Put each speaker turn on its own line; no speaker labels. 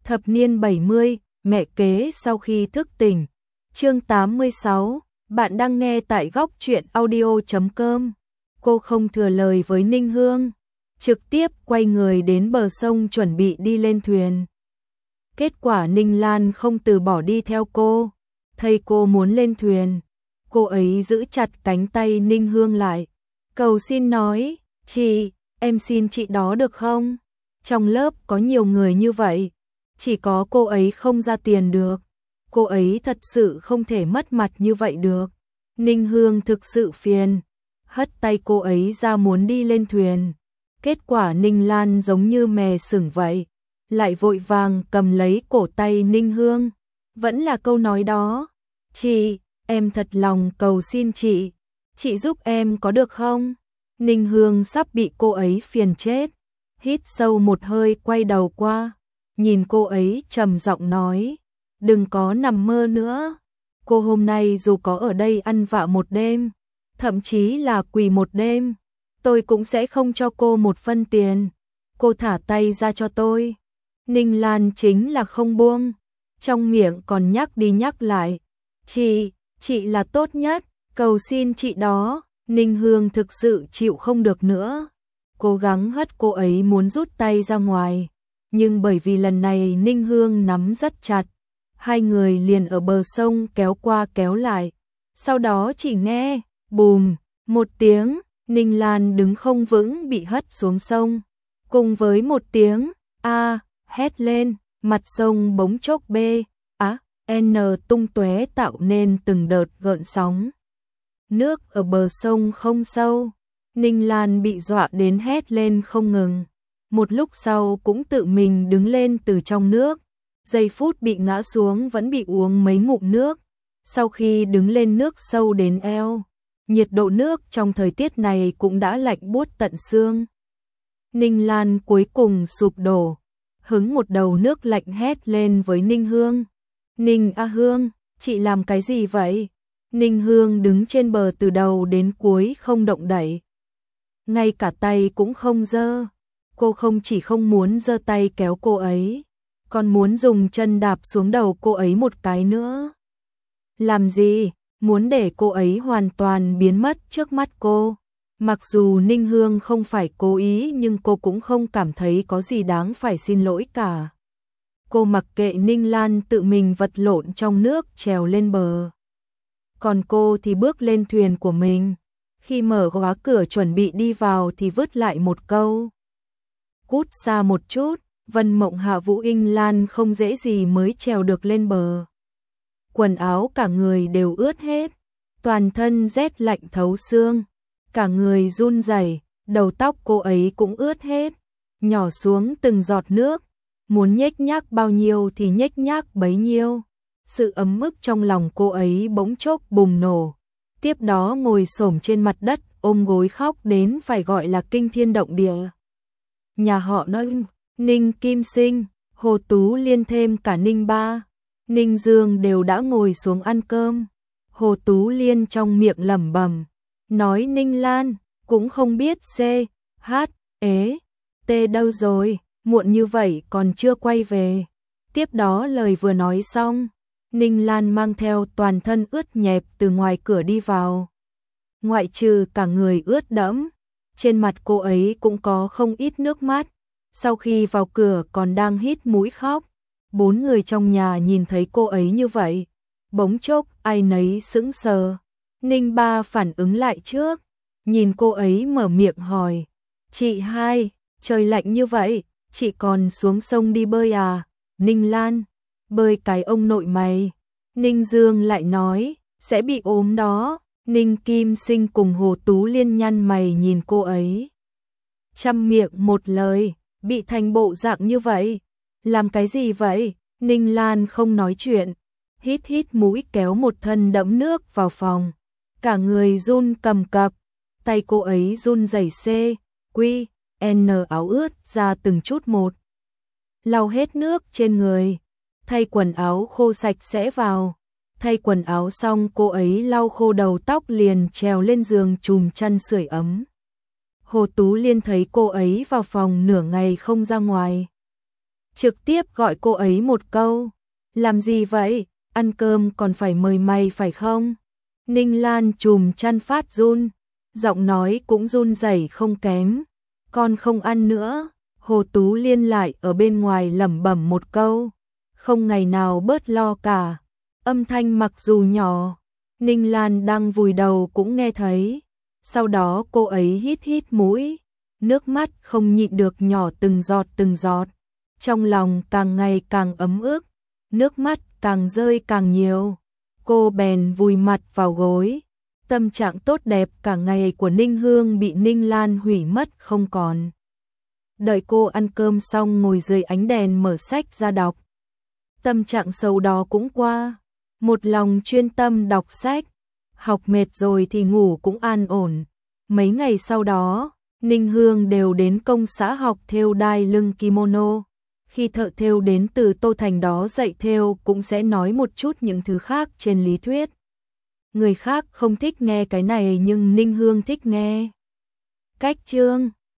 Thập niên 70, mẹ kế sau khi thức tỉnh. Chương 86, bạn đang nghe tại góc truyện audio.com. Cô không thừa lời với Ninh Hương, trực tiếp quay người đến bờ sông chuẩn bị đi lên thuyền. Kết quả Ninh Lan không từ bỏ đi theo cô, thấy cô muốn lên thuyền, cô ấy giữ chặt cánh tay Ninh Hương lại, cầu xin nói, chị, em xin chị đó được không? Trong lớp có nhiều người như vậy, chỉ có cô ấy không ra tiền được, cô ấy thật sự không thể mất mặt như vậy được. Ninh Hương thực sự phiền, hất tay cô ấy ra muốn đi lên thuyền. Kết quả Ninh Lan giống như mè sừng vậy, lại vội vàng cầm lấy cổ tay Ninh Hương. Vẫn là câu nói đó, chị, em thật lòng cầu xin chị giúp em có được không? Ninh Hương sắp bị cô ấy phiền chết, hít sâu một hơi quay đầu qua, nhìn cô ấy trầm giọng nói, đừng có nằm mơ nữa, cô hôm nay dù có ở đây ăn vạ một đêm, thậm chí là quỳ một đêm, tôi cũng sẽ không cho cô một phân tiền, cô thả tay ra cho tôi. Ninh Lan chính là không buông, trong miệng còn nhắc đi nhắc lại, chị là tốt nhất, cầu xin chị đó. Ninh Hương thực sự chịu không được nữa, cố gắng hất cô ấy muốn rút tay ra ngoài, nhưng bởi vì lần này Ninh Hương nắm rất chặt, hai người liền ở bờ sông kéo qua kéo lại, sau đó chỉ nghe, bùm, một tiếng, Ninh Lan đứng không vững bị hất xuống sông, cùng với một tiếng, a, hét lên, mặt sông bỗng chốc n tung tóe tạo nên từng đợt gợn sóng. Nước ở bờ sông không sâu, Ninh Lan bị dọa đến hét lên không ngừng. Một lúc sau cũng tự mình đứng lên từ trong nước, giây phút bị ngã xuống vẫn bị uống mấy ngụm nước. Sau khi đứng lên nước sâu đến eo, nhiệt độ nước trong thời tiết này cũng đã lạnh buốt tận xương. Ninh Lan cuối cùng sụp đổ, hứng một đầu nước lạnh hét lên với Ninh Hương. Ninh A Hương, chị làm cái gì vậy? Ninh Hương đứng trên bờ từ đầu đến cuối không động đậy, ngay cả tay cũng không giơ. Cô không chỉ không muốn giơ tay kéo cô ấy, còn muốn dùng chân đạp xuống đầu cô ấy một cái nữa. Làm gì? Muốn để cô ấy hoàn toàn biến mất trước mắt cô. Mặc dù Ninh Hương không phải cố ý nhưng cô cũng không cảm thấy có gì đáng phải xin lỗi cả. Cô mặc kệ Ninh Lan tự mình vật lộn trong nước trèo lên bờ. Còn cô thì bước lên thuyền của mình, khi mở khóa cửa chuẩn bị đi vào thì vứt lại một câu. Cút xa một chút, Vân Mộng Hạ Vũ Inh Lan không dễ gì mới trèo được lên bờ. Quần áo cả người đều ướt hết, toàn thân rét lạnh thấu xương, cả người run rẩy, đầu tóc cô ấy cũng ướt hết, nhỏ xuống từng giọt nước, muốn nhếch nhác bao nhiêu thì nhếch nhác bấy nhiêu. Sự ấm ức trong lòng cô ấy bỗng chốc bùng nổ, tiếp đó ngồi xổm trên mặt đất ôm gối khóc đến phải gọi là kinh thiên động địa. Nhà họ nói Ninh Kim Sinh, Hồ Tú Liên thêm cả Ninh Ba, Ninh Dương đều đã ngồi xuống ăn cơm. Hồ Tú Liên trong miệng lẩm bẩm, nói Ninh Lan cũng không biết T đâu rồi, muộn như vậy còn chưa quay về. Tiếp đó lời vừa nói xong, Ninh Lan mang theo toàn thân ướt nhẹp từ ngoài cửa đi vào. Ngoại trừ cả người ướt đẫm, trên mặt cô ấy cũng có không ít nước mắt. Sau khi vào cửa còn đang hít mũi khóc. Bốn người trong nhà nhìn thấy cô ấy như vậy, bỗng chốc ai nấy sững sờ. Ninh Ba phản ứng lại trước, nhìn cô ấy mở miệng hỏi, chị hai, trời lạnh như vậy, chị còn xuống sông đi bơi à? Ninh Lan, bơi cái ông nội mày. Ninh Dương lại nói, sẽ bị ốm đó. Ninh Kim Sinh cùng Hồ Tú Liên nhăn mày nhìn cô ấy. Chăm miệng một lời, bị thành bộ dạng như vậy. Làm cái gì vậy? Ninh Lan không nói chuyện, hít mũi kéo một thân đẫm nước vào phòng. Cả người run cầm cập, tay cô ấy run rẩy áo ướt ra từng chút một. Lau hết nước trên người, thay quần áo khô sạch sẽ vào. Thay quần áo xong cô ấy lau khô đầu tóc liền trèo lên giường chùm chăn sưởi ấm. Hồ Tú Liên thấy cô ấy vào phòng nửa ngày không ra ngoài, trực tiếp gọi cô ấy một câu. Làm gì vậy, ăn cơm còn phải mời mày phải không? Ninh Lan chùm chăn phát run, giọng nói cũng run rẩy không kém. Con không ăn nữa. Hồ Tú Liên lại ở bên ngoài lẩm bẩm một câu, không ngày nào bớt lo cả. Âm thanh mặc dù nhỏ, Ninh Lan đang vùi đầu cũng nghe thấy. Sau đó cô ấy hít hít mũi, nước mắt không nhịn được nhỏ từng giọt. Trong lòng càng ngày càng ấm ức, nước mắt càng rơi càng nhiều. Cô bèn vùi mặt vào gối. Tâm trạng tốt đẹp cả ngày của Ninh Hương bị Ninh Lan hủy mất không còn. Đợi cô ăn cơm xong ngồi dưới ánh đèn mở sách ra đọc. Tâm trạng xấu đó cũng qua, một lòng chuyên tâm đọc sách. Học mệt rồi thì ngủ cũng an ổn. Mấy ngày sau đó, Ninh Hương đều đến công xã học thêu đai lưng kimono. Khi thợ thêu đến từ Tô Thành đó dạy thêu cũng sẽ nói một chút những thứ khác trên lý thuyết. Người khác không thích nghe cái này nhưng Ninh Hương thích nghe. Cách chương